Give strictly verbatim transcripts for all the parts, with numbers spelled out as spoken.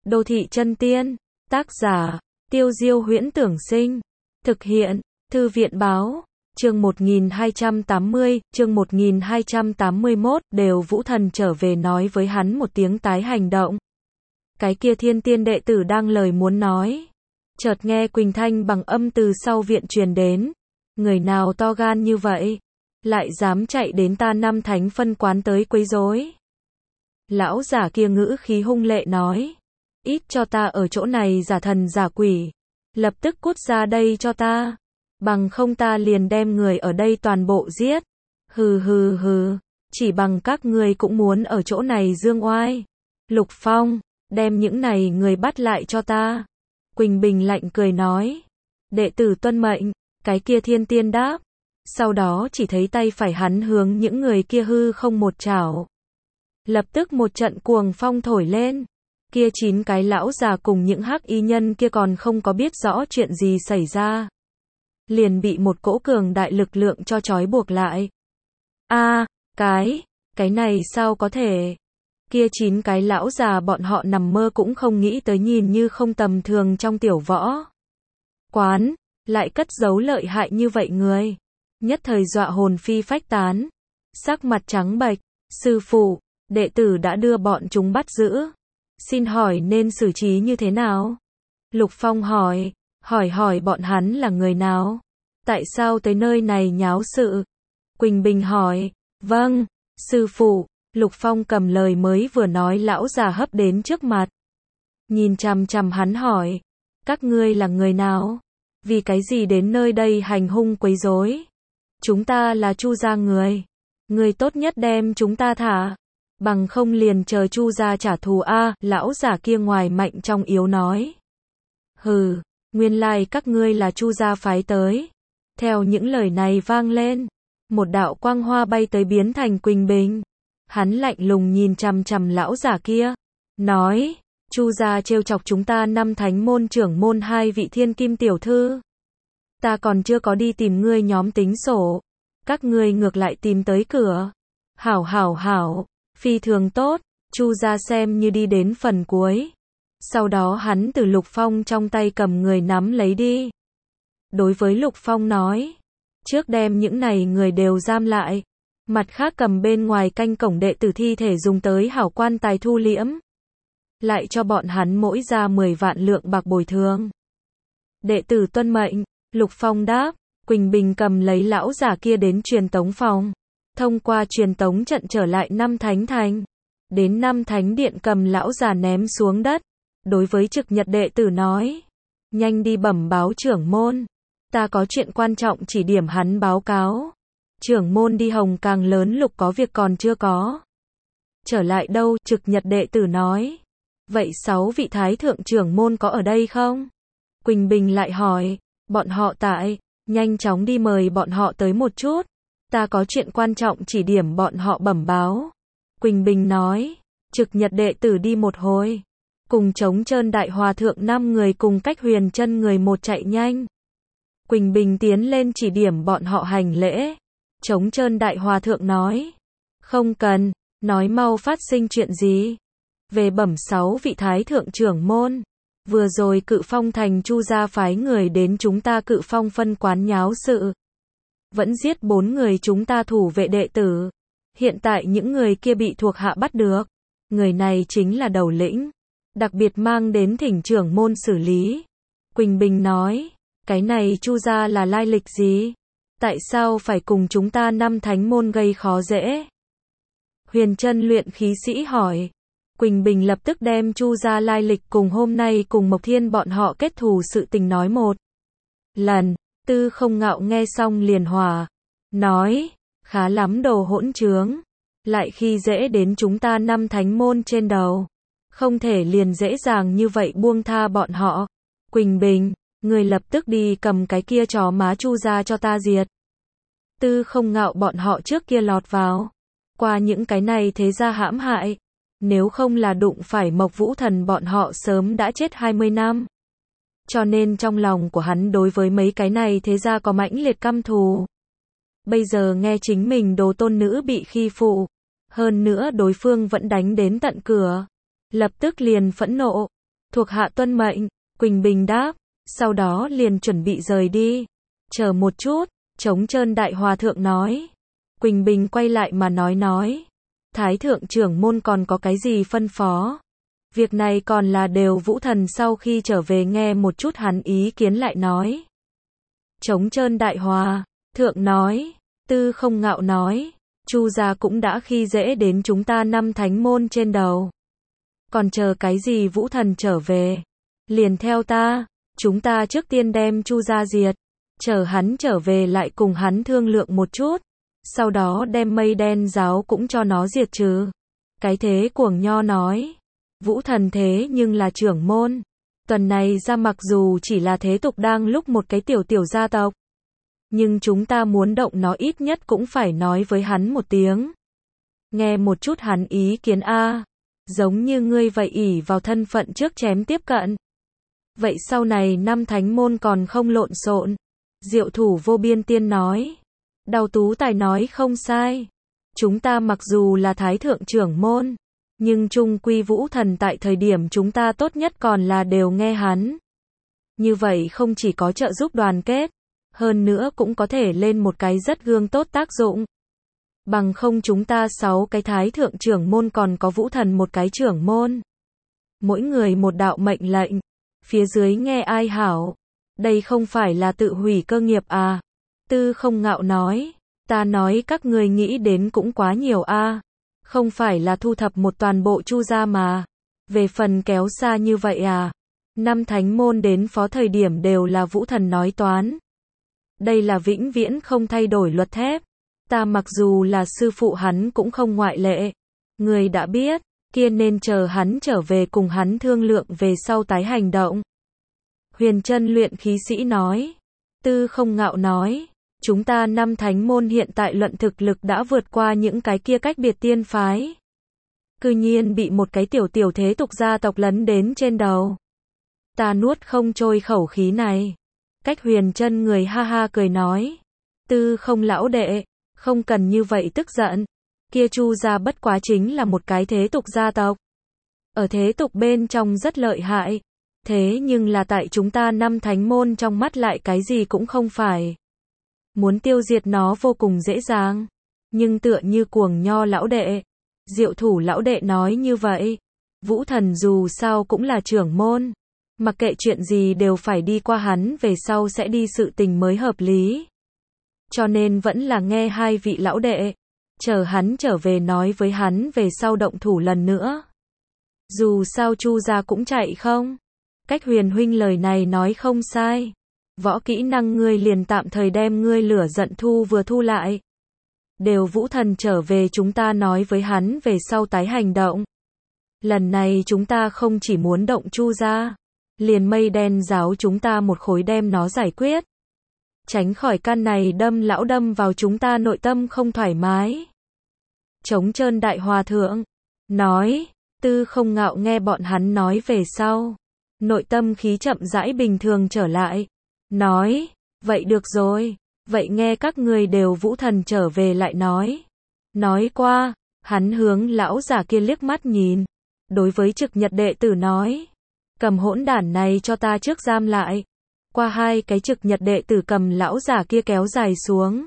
Đô thị chân tiên, tác giả, Tiêu Diêu Huyễn Tưởng Sinh, thực hiện, Thư viện Báo, chương một nghìn hai trăm tám mươi, chương một nghìn hai trăm tám mươi mốt, đều Vũ Thần trở về nói với hắn một tiếng tái hành động. Cái kia thiên tiên đệ tử đang lời muốn nói. Chợt nghe Quỳnh Thanh bằng âm từ sau viện truyền đến. Người nào to gan như vậy? Lại dám chạy đến ta năm thánh phân quán tới quấy rối. Lão giả kia ngữ khí hung lệ nói. Ít cho ta ở chỗ này giả thần giả quỷ. Lập tức cút ra đây cho ta. Bằng không ta liền đem người ở đây toàn bộ giết. Hừ hừ hừ. Chỉ bằng các ngươi cũng muốn ở chỗ này dương oai. Lục Phong, đem những này người bắt lại cho ta. Quỳnh Bình lạnh cười nói. Đệ tử tuân mệnh. Cái kia thiên tiên đáp. Sau đó chỉ thấy tay phải hắn hướng những người kia hư không một chảo. Lập tức một trận cuồng phong thổi lên. Kia chín cái lão già cùng những hắc y nhân kia còn không có biết rõ chuyện gì xảy ra. Liền bị một cỗ cường đại lực lượng cho trói buộc lại. A, à, cái, cái này sao có thể? Kia chín cái lão già bọn họ nằm mơ cũng không nghĩ tới nhìn như không tầm thường trong tiểu võ quán, lại cất giấu lợi hại như vậy người. Nhất thời dọa hồn phi phách tán. Sắc mặt trắng bệch, sư phụ, đệ tử đã đưa bọn chúng bắt giữ. Xin hỏi nên xử trí như thế nào? Lục Phong hỏi, hỏi hỏi bọn hắn là người nào? Tại sao tới nơi này nháo sự? Quỳnh Bình hỏi, vâng, sư phụ. Lục Phong cầm lời mới vừa nói lão già hấp đến trước mặt. Nhìn chằm chằm hắn hỏi, các ngươi là người nào? Vì cái gì đến nơi đây hành hung quấy rối? Chúng ta là Chu gia người. Người tốt nhất đem chúng ta thả. Bằng không liền chờ Chu gia trả thù a. Lão giả kia ngoài mạnh trong yếu nói. Hừ, nguyên lai các ngươi là Chu gia phái tới. Theo những lời này vang lên, một đạo quang hoa bay tới biến thành Quỳnh Bình. Hắn lạnh lùng nhìn chằm chằm lão giả kia, nói, Chu gia trêu chọc chúng ta năm thánh môn trưởng môn hai vị thiên kim tiểu thư. Ta còn chưa có đi tìm ngươi nhóm tính sổ, các ngươi ngược lại tìm tới cửa. Hảo hảo hảo, phi thường tốt, Chu gia xem như đi đến phần cuối. Sau đó hắn từ Lục Phong trong tay cầm người nắm lấy đi. Đối với Lục Phong nói, trước đem những này người đều giam lại. Mặt khác cầm bên ngoài canh cổng đệ tử thi thể dùng tới hảo quan tài thu liễm. Lại cho bọn hắn mỗi ra mười vạn lượng bạc bồi thường. Đệ tử tuân mệnh, Lục Phong đáp. Quỳnh Bình cầm lấy lão giả kia đến truyền tống phòng. Thông qua truyền tống trận trở lại năm thánh thành. Đến năm thánh điện cầm lão giả ném xuống đất. Đối với Trực Nhật đệ tử nói. Nhanh đi bẩm báo trưởng môn. Ta có chuyện quan trọng chỉ điểm hắn báo cáo. Trưởng môn đi Hồng Càng lớn lục có việc còn chưa có. Trở lại đâu? Trực Nhật đệ tử nói. Vậy sáu vị thái thượng trưởng môn có ở đây không? Quỳnh Bình lại hỏi. Bọn họ tại. Nhanh chóng đi mời bọn họ tới một chút. Ta có chuyện quan trọng chỉ điểm bọn họ bẩm báo. Quỳnh Bình nói. Trực Nhật đệ tử đi một hồi. Cùng Trống Trơn đại hòa thượng năm người cùng Cách Huyền Chân người một chạy nhanh. Quỳnh Bình tiến lên chỉ điểm bọn họ hành lễ. Trống Trơn đại hòa thượng nói. Không cần, nói mau phát sinh chuyện gì. Về bẩm sáu vị thái thượng trưởng môn. Vừa rồi Cự Phong thành Chu gia phái người đến chúng ta Cự Phong phân quán nháo sự. Vẫn giết bốn người chúng ta thủ vệ đệ tử. Hiện tại những người kia bị thuộc hạ bắt được. Người này chính là đầu lĩnh. Đặc biệt mang đến thỉnh trưởng môn xử lý. Quỳnh Bình nói. Cái này Chu gia là lai lịch gì? Tại sao phải cùng chúng ta năm thánh môn gây khó dễ? Huyền Chân luyện khí sĩ hỏi. Quỳnh Bình lập tức đem Chu gia lai lịch cùng hôm nay cùng Mộc Thiên bọn họ kết thù sự tình nói một lần. Tư Không Ngạo nghe xong liền hòa. Nói, khá lắm đồ hỗn trướng. Lại khi dễ đến chúng ta năm thánh môn trên đầu. Không thể liền dễ dàng như vậy buông tha bọn họ. Quỳnh Bình, người lập tức đi cầm cái kia chó má Chu gia cho ta diệt. Tư Không Ngạo bọn họ trước kia lọt vào. Qua những cái này thế gia hãm hại. Nếu không là đụng phải Mộc Vũ Thần bọn họ sớm đã chết hai mươi năm. Cho nên trong lòng của hắn đối với mấy cái này thế gia có mãnh liệt căm thù. Bây giờ nghe chính mình đồ tôn nữ bị khi phụ. Hơn nữa đối phương vẫn đánh đến tận cửa. Lập tức liền phẫn nộ. Thuộc hạ tuân mệnh, Quỳnh Bình đáp, sau đó liền chuẩn bị rời đi. Chờ một chút, Trống Trơn Đại Hòa Thượng nói. Quỳnh Bình quay lại mà nói nói. Thái thượng trưởng môn còn có cái gì phân phó? Việc này còn là đều Vũ Thần sau khi trở về nghe một chút hắn ý kiến lại nói. Trống Trơn Đại Hòa Thượng nói, Tư Không Ngạo nói, Chu gia cũng đã khi dễ đến chúng ta năm thánh môn trên đầu. Còn chờ cái gì Vũ Thần trở về? Liền theo ta, chúng ta trước tiên đem Chu gia diệt, chờ hắn trở về lại cùng hắn thương lượng một chút, sau đó đem Mây Đen giáo cũng cho nó diệt trừ. Cái thế cuồng nho nói, Vũ Thần thế nhưng là trưởng môn. Tuần này ra mặc dù chỉ là thế tục đang lúc một cái tiểu tiểu gia tộc, nhưng chúng ta muốn động nó ít nhất cũng phải nói với hắn một tiếng. Nghe một chút hắn ý kiến a, giống như ngươi vậy ỷ vào thân phận trước chém tiếp cận. Vậy sau này năm thánh môn còn không lộn xộn. Diệu Thủ Vô Biên Tiên nói. Đào Tú Tài nói không sai. Chúng ta mặc dù là thái thượng trưởng môn, nhưng chung quy Vũ Thần tại thời điểm chúng ta tốt nhất còn là đều nghe hắn. Như vậy không chỉ có trợ giúp đoàn kết, hơn nữa cũng có thể lên một cái rất gương tốt tác dụng. Bằng không chúng ta sáu cái thái thượng trưởng môn còn có Vũ Thần một cái trưởng môn. Mỗi người một đạo mệnh lệnh, phía dưới nghe ai hảo. Đây không phải là tự hủy cơ nghiệp à? Tư Không Ngạo nói, ta nói các người nghĩ đến cũng quá nhiều a. Không phải là thu thập một toàn bộ Chu gia mà. Về phần kéo xa như vậy à? Năm thánh môn đến phó thời điểm đều là Vũ Thần nói toán. Đây là vĩnh viễn không thay đổi luật thép. Ta mặc dù là sư phụ hắn cũng không ngoại lệ. Người đã biết, kia nên chờ hắn trở về cùng hắn thương lượng về sau tái hành động. Huyền Chân luyện khí sĩ nói. Tư Không Ngạo nói, chúng ta năm thánh môn hiện tại luận thực lực đã vượt qua những cái kia cách biệt tiên phái. Cư nhiên bị một cái tiểu tiểu thế tục gia tộc lấn đến trên đầu. Ta nuốt không trôi khẩu khí này. Cách Huyền Chân người ha ha cười nói. Tư Không lão đệ, không cần như vậy tức giận. Kia Chu gia bất quá chính là một cái thế tục gia tộc. Ở thế tục bên trong rất lợi hại. Thế nhưng là tại chúng ta năm thánh môn trong mắt lại cái gì cũng không phải. Muốn tiêu diệt nó vô cùng dễ dàng. Nhưng tựa như cuồng nho lão đệ, Diệu Thủ lão đệ nói như vậy. Vũ Thần dù sao cũng là trưởng môn. Mặc kệ chuyện gì đều phải đi qua hắn về sau sẽ đi sự tình mới hợp lý. Cho nên vẫn là nghe hai vị lão đệ. Chờ hắn trở về nói với hắn về sau động thủ lần nữa. Dù sao Chu gia cũng chạy không. Cách Huyền huynh lời này nói không sai. Võ kỹ năng ngươi liền tạm thời đem ngươi lửa giận thu vừa thu lại. Đều Vũ Thần trở về chúng ta nói với hắn về sau tái hành động. Lần này chúng ta không chỉ muốn động Chu gia, liền Mây Đen giáo chúng ta một khối đem nó giải quyết. Tránh khỏi căn này đâm lão đâm vào chúng ta nội tâm không thoải mái. Trống Trơn Đại Hòa Thượng nói. Tư Không Ngạo nghe bọn hắn nói về sau, nội tâm khí chậm rãi bình thường trở lại. Nói, vậy được rồi, vậy nghe các người đều Vũ Thần trở về lại nói. Nói qua, hắn hướng lão giả kia liếc mắt nhìn. Đối với Trực Nhật đệ tử nói, cầm hỗn đản này cho ta trước giam lại. Qua hai cái Trực Nhật đệ tử cầm lão giả kia kéo dài xuống.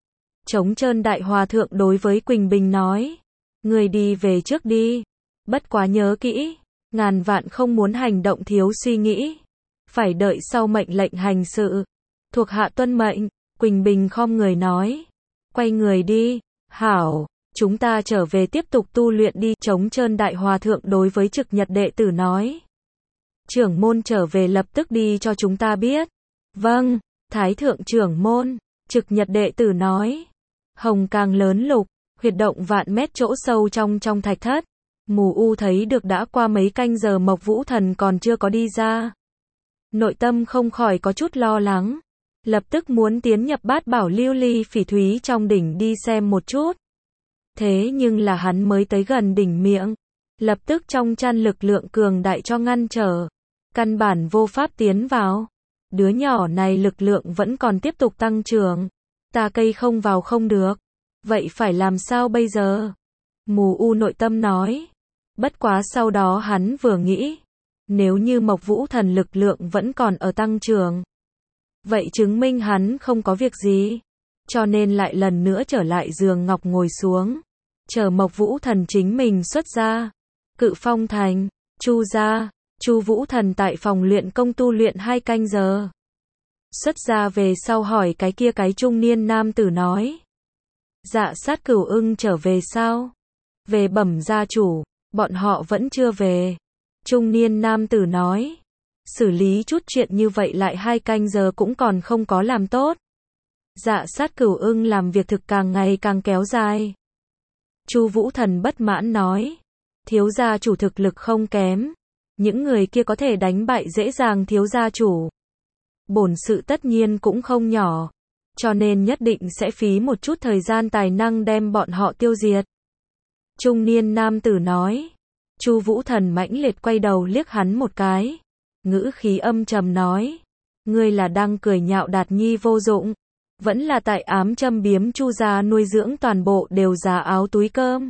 Trống Trơn Đại Hòa Thượng đối với Quỳnh Bình nói, người đi về trước đi. Bất quá nhớ kỹ, ngàn vạn không muốn hành động thiếu suy nghĩ. Phải đợi sau mệnh lệnh hành sự. Thuộc hạ tuân mệnh, Quỳnh Bình khom người nói. Quay người đi, hảo, chúng ta trở về tiếp tục tu luyện đi. Trống Trơn Đại Hòa Thượng đối với Trực Nhật đệ tử nói. Trưởng môn trở về lập tức đi cho chúng ta biết. Vâng, Thái thượng trưởng môn, Trực Nhật đệ tử nói. Hồng càng lớn lục, huyệt động vạn mét chỗ sâu trong trong thạch thất. Mù U thấy được đã qua mấy canh giờ Mộc Vũ Thần còn chưa có đi ra. Nội tâm không khỏi có chút lo lắng. Lập tức muốn tiến nhập Bát Bảo Lưu Ly Phỉ Thúy trong đỉnh đi xem một chút. Thế nhưng là hắn mới tới gần đỉnh miệng. Lập tức trong chăn lực lượng cường đại cho ngăn trở. Căn bản vô pháp tiến vào. Đứa nhỏ này lực lượng vẫn còn tiếp tục tăng trưởng. Ta cây không vào không được. Vậy phải làm sao bây giờ? Mù U nội tâm nói. Bất quá sau đó hắn vừa nghĩ. Nếu như Mộc Vũ Thần lực lượng vẫn còn ở tăng trưởng, vậy chứng minh hắn không có việc gì. Cho nên lại lần nữa trở lại giường ngọc ngồi xuống, chờ Mộc Vũ Thần chính mình xuất ra. Cự Phong Thành, Chu gia, Chu Vũ Thần tại phòng luyện công tu luyện hai canh giờ. Xuất ra về sau hỏi cái kia cái trung niên nam tử nói. Dạ Sát Cửu Ưng trở về sao? Về bẩm gia chủ, bọn họ vẫn chưa về. Trung niên nam tử nói. Xử lý chút chuyện như vậy lại hai canh giờ cũng còn không có làm tốt. Dạ Sát Cửu Ưng làm việc thực càng ngày càng kéo dài. Chu Vũ Thần bất mãn nói. Thiếu gia chủ thực lực không kém. Những người kia có thể đánh bại dễ dàng thiếu gia chủ. Bổn sự tất nhiên cũng không nhỏ. Cho nên nhất định sẽ phí một chút thời gian tài năng đem bọn họ tiêu diệt. Trung niên nam tử nói. Chu Vũ Thần mãnh liệt quay đầu liếc hắn một cái. Ngữ khí âm trầm nói. Ngươi là đang cười nhạo Đạt Nhi vô dụng. Vẫn là tại ám châm biếm Chu gia nuôi dưỡng toàn bộ đều giá áo túi cơm.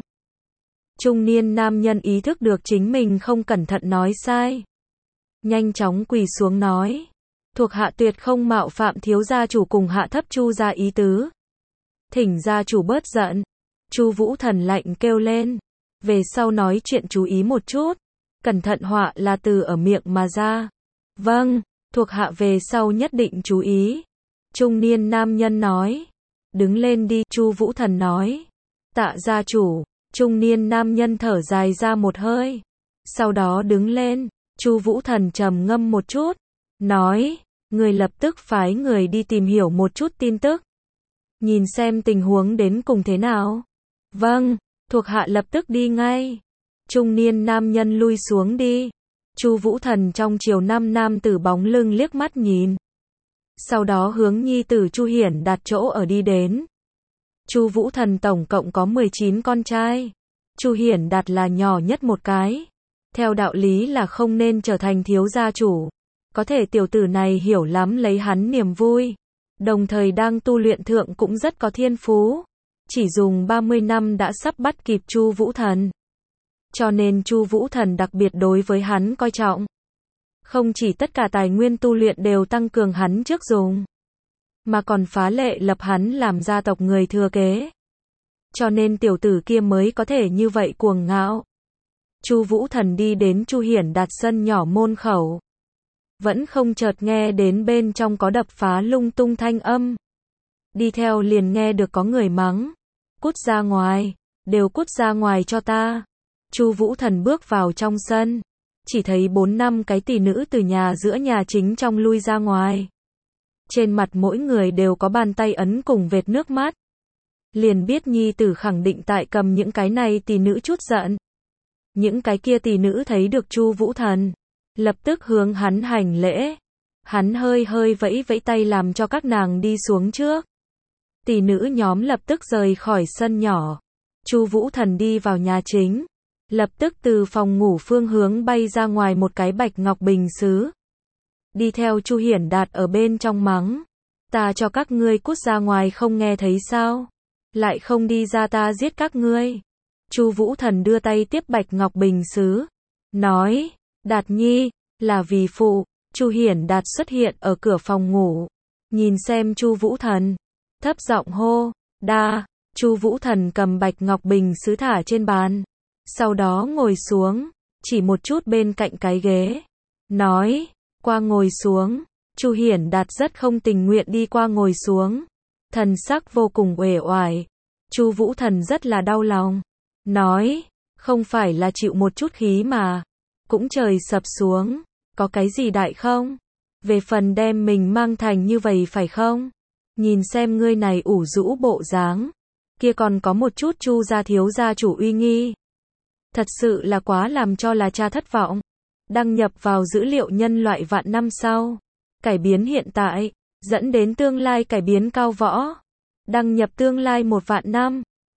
Trung niên nam nhân ý thức được chính mình không cẩn thận nói sai. Nhanh chóng quỳ xuống nói. Thuộc hạ tuyệt không mạo phạm thiếu gia chủ cùng hạ thấp Chu gia ý tứ. Thỉnh gia chủ bớt giận. Chu Vũ Thần lạnh kêu lên. Về sau nói chuyện chú ý một chút. Cẩn thận họa là từ ở miệng mà ra. Vâng, thuộc hạ về sau nhất định chú ý. Trung niên nam nhân nói. Đứng lên đi, Chu Vũ Thần nói. Tạ gia chủ. Trung niên nam nhân thở dài ra một hơi. Sau đó đứng lên. Chu Vũ Thần trầm ngâm một chút. Nói. Người lập tức phái người đi tìm hiểu một chút tin tức. Nhìn xem tình huống đến cùng thế nào. Vâng, thuộc hạ lập tức đi ngay. Trung niên nam nhân lui xuống đi. Chu Vũ Thần trong chiều năm nam tử bóng lưng liếc mắt nhìn. Sau đó hướng nhi tử Chu Hiển đặt chỗ ở đi đến. Chu Vũ Thần tổng cộng có mười chín con trai. Chu Hiển Đạt là nhỏ nhất một cái. Theo đạo lý là không nên trở thành thiếu gia chủ. Có thể tiểu tử này hiểu lắm lấy hắn niềm vui. Đồng thời đang tu luyện thượng cũng rất có thiên phú. Chỉ dùng ba mươi năm đã sắp bắt kịp Chu Vũ Thần. Cho nên Chu Vũ Thần đặc biệt đối với hắn coi trọng. Không chỉ tất cả tài nguyên tu luyện đều tăng cường hắn trước dùng, mà còn phá lệ lập hắn làm gia tộc người thừa kế. Cho nên tiểu tử kia mới có thể như vậy cuồng ngạo. Chu Vũ Thần đi đến Chu Hiển Đạt sân nhỏ môn khẩu. Vẫn không chợt nghe đến bên trong có đập phá lung tung thanh âm. Đi theo liền nghe được có người mắng. Cút ra ngoài, đều cút ra ngoài cho ta. Chu Vũ Thần bước vào trong sân. Chỉ thấy bốn năm cái tỷ nữ từ nhà giữa nhà chính trong lui ra ngoài. Trên mặt mỗi người đều có bàn tay ấn cùng vệt nước mắt. Liền biết nhi tử khẳng định tại cầm những cái này tỷ nữ chút giận. Những cái kia tỷ nữ thấy được Chu Vũ Thần, lập tức hướng hắn hành lễ. Hắn hơi hơi vẫy vẫy tay làm cho các nàng đi xuống trước. Tỷ nữ nhóm lập tức rời khỏi sân nhỏ. Chu Vũ Thần đi vào nhà chính. Lập tức từ phòng ngủ phương hướng bay ra ngoài một cái bạch ngọc bình sứ. Đi theo Chu Hiển Đạt ở bên trong mắng. Ta cho các ngươi cút ra ngoài không nghe thấy sao? Lại không đi ra ta giết các ngươi. Chu Vũ Thần đưa tay tiếp bạch ngọc bình sứ. Nói, Đạt Nhi, là vì phụ. Chu Hiển Đạt xuất hiện ở cửa phòng ngủ. Nhìn xem Chu Vũ Thần. Thấp giọng hô, đa. Chu Vũ Thần cầm bạch ngọc bình sứ thả trên bàn. Sau đó ngồi xuống, chỉ một chút bên cạnh cái ghế. Nói, qua ngồi xuống. Chu Hiển Đạt rất không tình nguyện đi qua ngồi xuống. Thần sắc vô cùng uể oải. Chu Vũ Thần rất là đau lòng. Nói, không phải là chịu một chút khí mà. Cũng trời sập xuống. Có cái gì đại không? Về phần đem mình mang thành như vậy phải không? Nhìn xem ngươi này ủ rũ bộ dáng. Kia còn có một chút Chu gia thiếu gia chủ uy nghi. Thật sự là quá làm cho là cha thất vọng. Đăng nhập vào dữ liệu nhân loại vạn năm sau. Cải biến hiện tại, dẫn đến tương lai cải biến cao võ. Đăng nhập tương lai một vạn năm.